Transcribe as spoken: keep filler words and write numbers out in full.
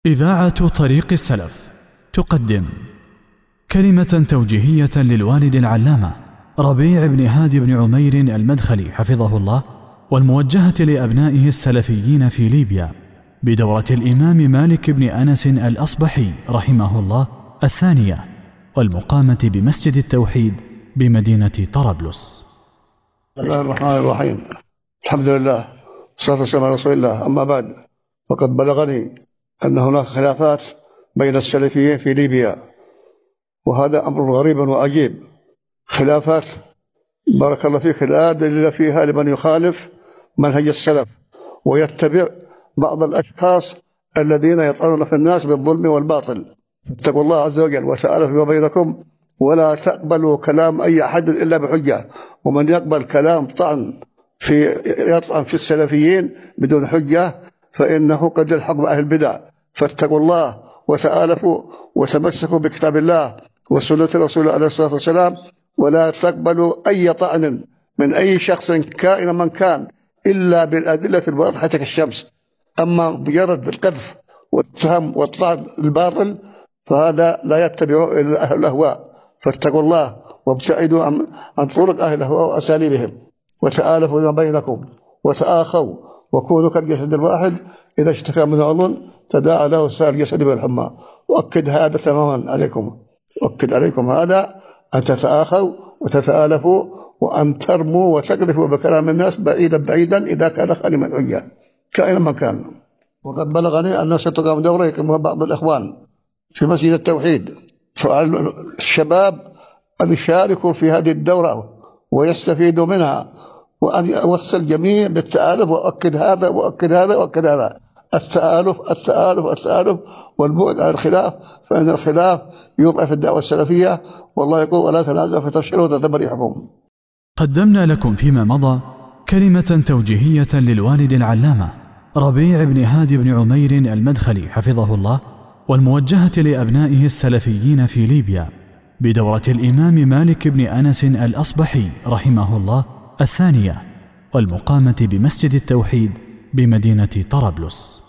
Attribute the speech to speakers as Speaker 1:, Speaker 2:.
Speaker 1: إذاعة طريق السلف تقدم كلمة توجيهية للوالد العلامة ربيع بن هادي بن عمير المدخلي حفظه الله، والموجهة لأبنائه السلفيين في ليبيا بدورة الإمام مالك بن أنس الأصبحي رحمه الله الثانية، والمقامة بمسجد التوحيد بمدينة طرابلس.
Speaker 2: بسم الله الرحمن الرحيم. الحمد لله والصلاة والسلام على رسول الله. أما بعد، فقد بلغني أن هناك خلافات بين السلفيين في ليبيا، وهذا أمر غريب وعجيب. خلافات بارك الله فيك لا دليل فيها لمن يخالف منهج السلف ويتبع بعض الأشخاص الذين يطعنون في الناس بالظلم والباطل. فاتقوا الله عز وجل وتعالى فيما بينكم، ولا تقبلوا كلام أي أحد إلا بحجة. ومن يقبل كلام طعن في يطعن في السلفيين بدون حجة فإنه قد يلحق بأهل البدع. فاتقوا الله وتآلفوا وتمسكوا بكتاب الله وسنة رسوله عليه الصلاة والسلام، ولا تقبلوا أي طعن من أي شخص كائن من كان إلا بالأدلة الواضحة كالشمس. أما مجرد القذف والتهم والطعن الباطل فهذا لا يتبع إلا أهل الأهواء. فاتقوا الله وابتعدوا عن طرق أهل الأهواء وأساليبهم، وتآلفوا ما بينكم وتآخوا وكونوا كالجسد الواحد إذا اشتكى من عضو تداعى له سائر الجسد بالحمى. وأكد هذا تماما عليكم، أكد عليكم هذا أن تتآخوا وتتآلفوا وأن ترموا وتقذفوا بكلام الناس بعيدا بعيدا إذا كان خالي من حجة كائنا من كان. وقد بلغني أن ستقام دورة يقيمها بعض الإخوان في مسجد التوحيد، فعلى الشباب أن يشاركوا في هذه الدورة ويستفيدوا منها، وأن يوصل الجميع بالتآلف. وأكد هذا وأكد هذا وأكد هذا التآلف التآلف التآلف والبعد عن الخلاف، فإن الخلاف يضعف الدعوة السلفية. والله يقول ولا تنازعوا فتفشلوا وتذهب ريحكم.
Speaker 1: قدمنا لكم فيما مضى كلمة توجيهية للوالد العلامة ربيع بن هادي بن عمير المدخلي حفظه الله، والموجهة لأبنائه السلفيين في ليبيا بدورة الإمام مالك بن أنس الأصبحي رحمه الله الثانية، والمقامة بمسجد التوحيد بمدينة طرابلس.